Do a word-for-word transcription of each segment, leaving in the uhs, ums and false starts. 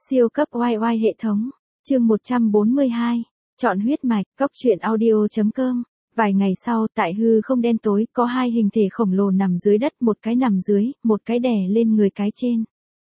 Siêu cấp oai oai hệ thống, chương một trăm bốn mươi hai, chọn huyết mạch, cóc truyện audio.com. Vài ngày sau, tại hư không đen tối, có hai hình thể khổng lồ nằm dưới đất, một cái nằm dưới, một cái đè lên người cái trên.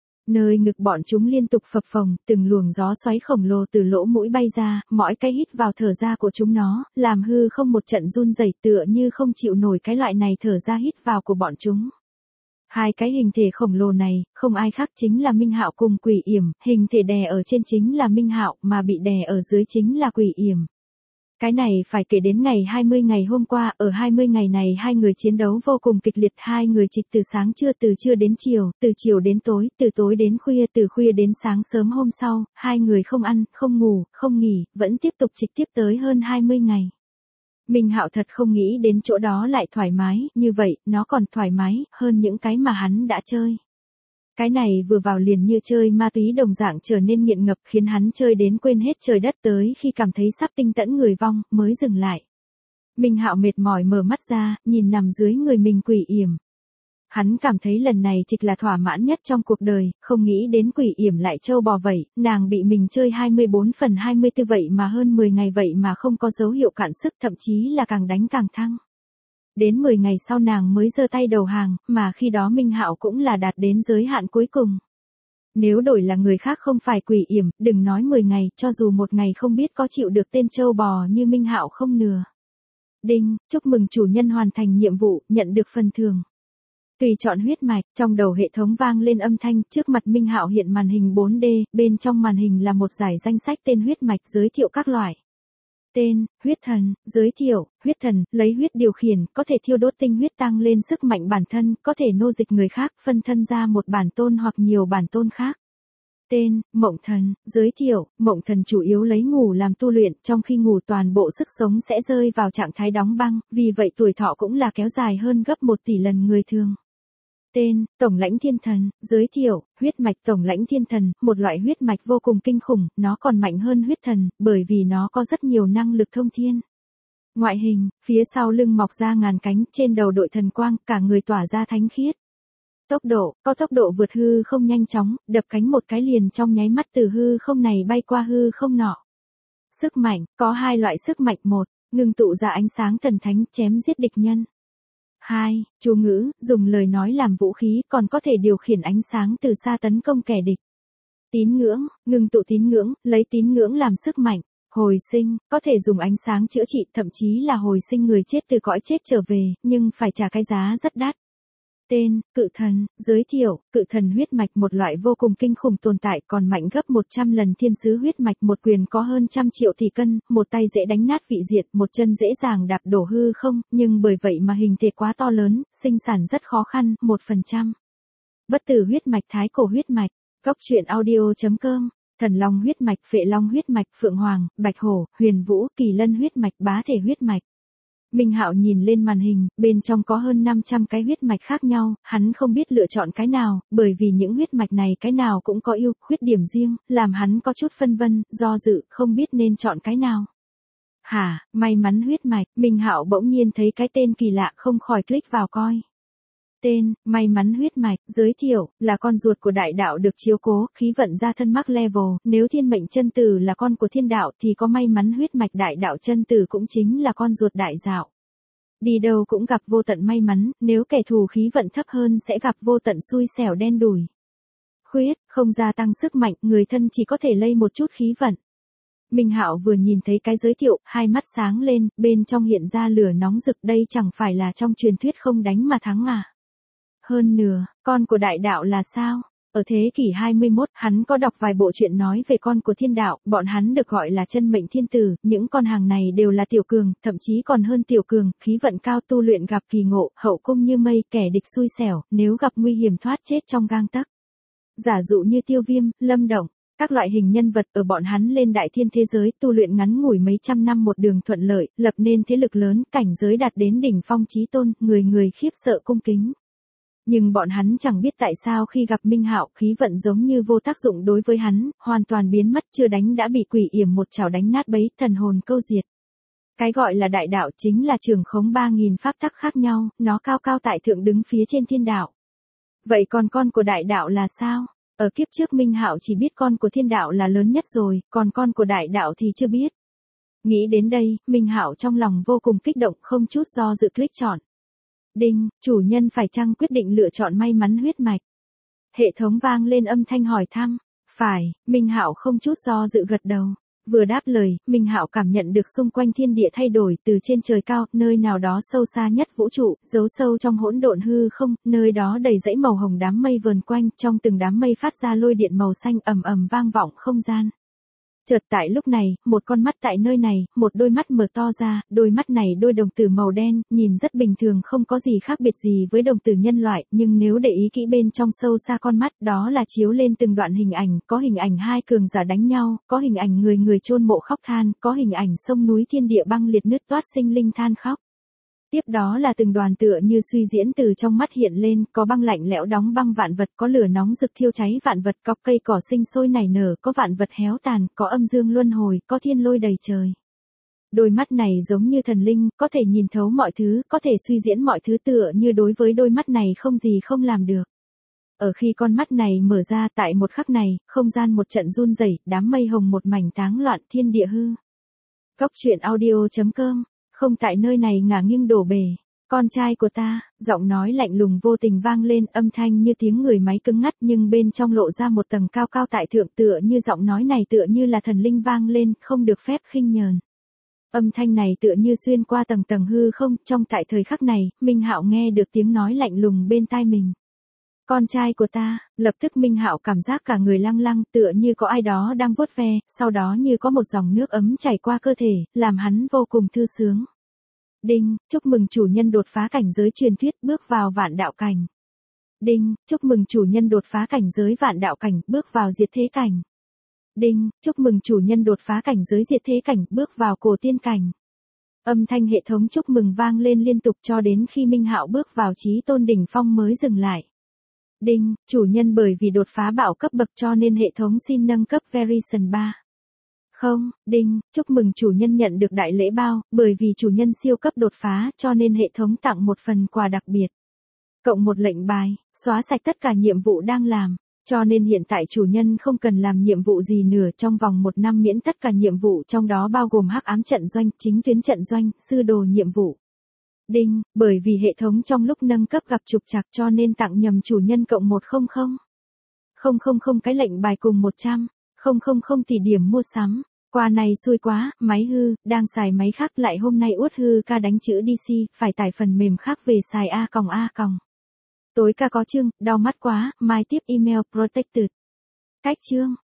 Nơi ngực bọn chúng liên tục phập phồng, từng luồng gió xoáy khổng lồ từ lỗ mũi bay ra, mỗi cái hít vào thở ra của chúng nó, làm hư không một trận run rẩy, tựa như không chịu nổi cái loại này thở ra hít vào của bọn chúng. Hai cái hình thể khổng lồ này, không ai khác chính là Minh Hạo cùng Quỷ Yểm, hình thể đè ở trên chính là Minh Hạo, mà bị đè ở dưới chính là Quỷ Yểm. Cái này phải kể đến ngày hai mươi ngày hôm qua, ở hai mươi ngày này hai người chiến đấu vô cùng kịch liệt, hai người trịch từ sáng trưa, từ trưa đến chiều, từ chiều đến tối, từ tối đến khuya, từ khuya đến sáng sớm hôm sau, hai người không ăn, không ngủ, không nghỉ, vẫn tiếp tục trịch tiếp tới hơn hai mươi ngày. Minh Hạo thật không nghĩ đến chỗ đó lại thoải mái, như vậy, nó còn thoải mái hơn những cái mà hắn đã chơi. Cái này vừa vào liền như chơi ma túy đồng dạng trở nên nghiện ngập, khiến hắn chơi đến quên hết trời đất, tới khi cảm thấy sắp tinh tẫn người vong, mới dừng lại. Minh Hạo mệt mỏi mở mắt ra, nhìn nằm dưới người mình Quỷ Yểm. Hắn cảm thấy lần này trịch là thỏa mãn nhất trong cuộc đời, không nghĩ đến Quỷ Yểm lại trâu bò vậy, nàng bị mình chơi hai mươi bốn phần hai mươi tư vậy mà hơn mười ngày vậy mà không có dấu hiệu cạn sức, thậm chí là càng đánh càng thăng. Đến mười ngày sau nàng mới giơ tay đầu hàng, mà khi đó Minh Hạo cũng là đạt đến giới hạn cuối cùng. Nếu đổi là người khác không phải Quỷ Yểm, đừng nói mười ngày, cho dù một ngày không biết có chịu được tên trâu bò như Minh Hạo không nừa. Đinh, chúc mừng chủ nhân hoàn thành nhiệm vụ, nhận được phần thưởng. Tùy chọn huyết mạch, trong đầu hệ thống vang lên âm thanh, trước mặt Minh Hạo hiện màn hình bốn D, bên trong màn hình là một dải danh sách tên huyết mạch giới thiệu các loại. Tên, huyết thần, giới thiệu, huyết thần, lấy huyết điều khiển, có thể thiêu đốt tinh huyết tăng lên sức mạnh bản thân, có thể nô dịch người khác, phân thân ra một bản tôn hoặc nhiều bản tôn khác. Tên, mộng thần, giới thiệu, mộng thần chủ yếu lấy ngủ làm tu luyện, trong khi ngủ toàn bộ sức sống sẽ rơi vào trạng thái đóng băng, vì vậy tuổi thọ cũng là kéo dài hơn gấp một tỷ lần người thường. Tên, Tổng lãnh thiên thần, giới thiệu, huyết mạch Tổng lãnh thiên thần, một loại huyết mạch vô cùng kinh khủng, nó còn mạnh hơn huyết thần, bởi vì nó có rất nhiều năng lực thông thiên. Ngoại hình, phía sau lưng mọc ra ngàn cánh, trên đầu đội thần quang, cả người tỏa ra thánh khiết. Tốc độ, có tốc độ vượt hư không nhanh chóng, đập cánh một cái liền trong nháy mắt từ hư không này bay qua hư không nọ. Sức mạnh, có hai loại sức mạnh, một, ngưng tụ ra ánh sáng thần thánh, chém giết địch nhân. Hai, chú ngữ, dùng lời nói làm vũ khí, còn có thể điều khiển ánh sáng từ xa tấn công kẻ địch. Tín ngưỡng, ngưng tụ tín ngưỡng, lấy tín ngưỡng làm sức mạnh. Hồi sinh, có thể dùng ánh sáng chữa trị, thậm chí là hồi sinh người chết từ cõi chết trở về, nhưng phải trả cái giá rất đắt. Tên, cự thần, giới thiệu, cự thần huyết mạch, một loại vô cùng kinh khủng tồn tại, còn mạnh gấp một trăm lần thiên sứ huyết mạch, một quyền có hơn trăm triệu tỷ cân, một tay dễ đánh nát vị diệt, một chân dễ dàng đạp đổ hư không, nhưng bởi vậy mà hình thể quá to lớn, sinh sản rất khó khăn, một phần trăm. Bất tử huyết mạch, thái cổ huyết mạch, cóc truyện audio.com, thần long huyết mạch, phệ long huyết mạch, phượng hoàng, bạch hổ, huyền vũ, kỳ lân huyết mạch, bá thể huyết mạch. Minh Hạo nhìn lên màn hình, bên trong có hơn năm trăm cái huyết mạch khác nhau, hắn không biết lựa chọn cái nào, bởi vì những huyết mạch này cái nào cũng có ưu, khuyết điểm riêng, làm hắn có chút phân vân, do dự, không biết nên chọn cái nào. Hả, may mắn huyết mạch, Minh Hạo bỗng nhiên thấy cái tên kỳ lạ, không khỏi click vào coi. Tên, may mắn huyết mạch, giới thiệu, là con ruột của đại đạo được chiếu cố, khí vận ra thân mắc level, nếu thiên mệnh chân tử là con của thiên đạo thì có may mắn huyết mạch đại đạo chân tử cũng chính là con ruột đại đạo. Đi đâu cũng gặp vô tận may mắn, nếu kẻ thù khí vận thấp hơn sẽ gặp vô tận xui xẻo đen đủi. Khuyết, không gia tăng sức mạnh, người thân chỉ có thể lây một chút khí vận. Minh Hạo vừa nhìn thấy cái giới thiệu, hai mắt sáng lên, bên trong hiện ra lửa nóng rực, đây chẳng phải là trong truyền thuyết không đánh mà thắng à. Hơn nửa, con của đại đạo là sao? Ở thế kỷ hai mươi mốt, hắn có đọc vài bộ truyện nói về con của thiên đạo, bọn hắn được gọi là chân mệnh thiên tử, những con hàng này đều là tiểu cường, thậm chí còn hơn tiểu cường, khí vận cao, tu luyện gặp kỳ ngộ, hậu cung như mây, kẻ địch xui xẻo, nếu gặp nguy hiểm thoát chết trong gang tấc. Giả dụ như Tiêu Viêm, Lâm Động, các loại hình nhân vật ở bọn hắn lên đại thiên thế giới, tu luyện ngắn ngủi mấy trăm năm một đường thuận lợi, lập nên thế lực lớn, cảnh giới đạt đến đỉnh phong chí tôn, người người khiếp sợ cung kính. Nhưng bọn hắn chẳng biết tại sao khi gặp Minh Hạo, khí vận giống như vô tác dụng đối với hắn, hoàn toàn biến mất, chưa đánh đã bị Quỷ Yểm một chảo đánh nát bấy, thần hồn câu diệt. Cái gọi là đại đạo chính là trường khống ba nghìn pháp tắc khác nhau, nó cao cao tại thượng đứng phía trên thiên đạo. Vậy còn con của đại đạo là sao? Ở kiếp trước Minh Hạo chỉ biết con của thiên đạo là lớn nhất rồi, còn con của đại đạo thì chưa biết. Nghĩ đến đây, Minh Hạo trong lòng vô cùng kích động, không chút do dự click chọn. Đinh, chủ nhân phải chăng quyết định lựa chọn may mắn huyết mạch? Hệ thống vang lên âm thanh hỏi thăm. Phải, Minh Hạo không chút do dự gật đầu. Vừa đáp lời, Minh Hạo cảm nhận được xung quanh thiên địa thay đổi, từ trên trời cao, nơi nào đó sâu xa nhất vũ trụ, giấu sâu trong hỗn độn hư không, nơi đó đầy dãy màu hồng đám mây vờn quanh, trong từng đám mây phát ra lôi điện màu xanh ầm ầm vang vọng không gian. Chợt tại lúc này, một con mắt tại nơi này, một đôi mắt mở to ra, đôi mắt này đôi đồng tử màu đen, nhìn rất bình thường, không có gì khác biệt gì với đồng tử nhân loại, nhưng nếu để ý kỹ bên trong sâu xa con mắt, đó là chiếu lên từng đoạn hình ảnh, có hình ảnh hai cường giả đánh nhau, có hình ảnh người người chôn mộ khóc than, có hình ảnh sông núi thiên địa băng liệt nứt toát sinh linh than khóc. Tiếp đó là từng đoàn tựa như suy diễn từ trong mắt hiện lên, có băng lạnh lẽo đóng băng vạn vật, có lửa nóng rực thiêu cháy vạn vật, có cây cỏ sinh sôi nảy nở, có vạn vật héo tàn, có âm dương luân hồi, có thiên lôi đầy trời. Đôi mắt này giống như thần linh, có thể nhìn thấu mọi thứ, có thể suy diễn mọi thứ, tựa như đối với đôi mắt này không gì không làm được. Ở khi con mắt này mở ra, tại một khắc này, không gian một trận run rẩy, đám mây hồng một mảnh táng loạn, thiên địa hư. Góc truyện audio chấm com. Không, tại nơi này ngả nghiêng đổ bể. Con trai của ta, giọng nói lạnh lùng vô tình vang lên, âm thanh như tiếng người máy cứng ngắt, nhưng bên trong lộ ra một tầng cao cao tại thượng, tựa như giọng nói này tựa như là thần linh vang lên, không được phép khinh nhờn. Âm thanh này tựa như xuyên qua tầng tầng hư không, trong tại thời khắc này, Minh Hạo nghe được tiếng nói lạnh lùng bên tai mình. Con trai của ta, lập tức Minh Hạo cảm giác cả người lăng lăng, tựa như có ai đó đang vuốt ve, sau đó như có một dòng nước ấm chảy qua cơ thể, làm hắn vô cùng thư sướng. Đinh, chúc mừng chủ nhân đột phá cảnh giới truyền thuyết, bước vào vạn đạo cảnh. Đinh, chúc mừng chủ nhân đột phá cảnh giới vạn đạo cảnh, bước vào diệt thế cảnh. Đinh, chúc mừng chủ nhân đột phá cảnh giới diệt thế cảnh, bước vào cổ tiên cảnh. Âm thanh hệ thống chúc mừng vang lên liên tục cho đến khi Minh Hạo bước vào chí tôn đỉnh phong mới dừng lại. Đinh, chủ nhân bởi vì đột phá bảo cấp bậc cho nên hệ thống xin nâng cấp Version ba. Không, đinh, chúc mừng chủ nhân nhận được đại lễ bao, bởi vì chủ nhân siêu cấp đột phá cho nên hệ thống tặng một phần quà đặc biệt. Cộng một lệnh bài, xóa sạch tất cả nhiệm vụ đang làm, cho nên hiện tại chủ nhân không cần làm nhiệm vụ gì nữa, trong vòng một năm miễn tất cả nhiệm vụ, trong đó bao gồm hắc ám trận doanh, chính tuyến trận doanh, sư đồ nhiệm vụ. Đinh, bởi vì hệ thống trong lúc nâng cấp gặp trục trặc cho nên tặng nhầm chủ nhân cộng một không không. Không không không cái lệnh bài cùng một trăm. Không không không tỷ điểm mua sắm. Qua này xui quá, máy hư, đang xài máy khác lại hôm nay uất hư ca đánh chữ đê xê, phải tải phần mềm khác về xài A còng A còng. Tối ca có chương, đau mắt quá, mai tiếp email protected. Cách chương.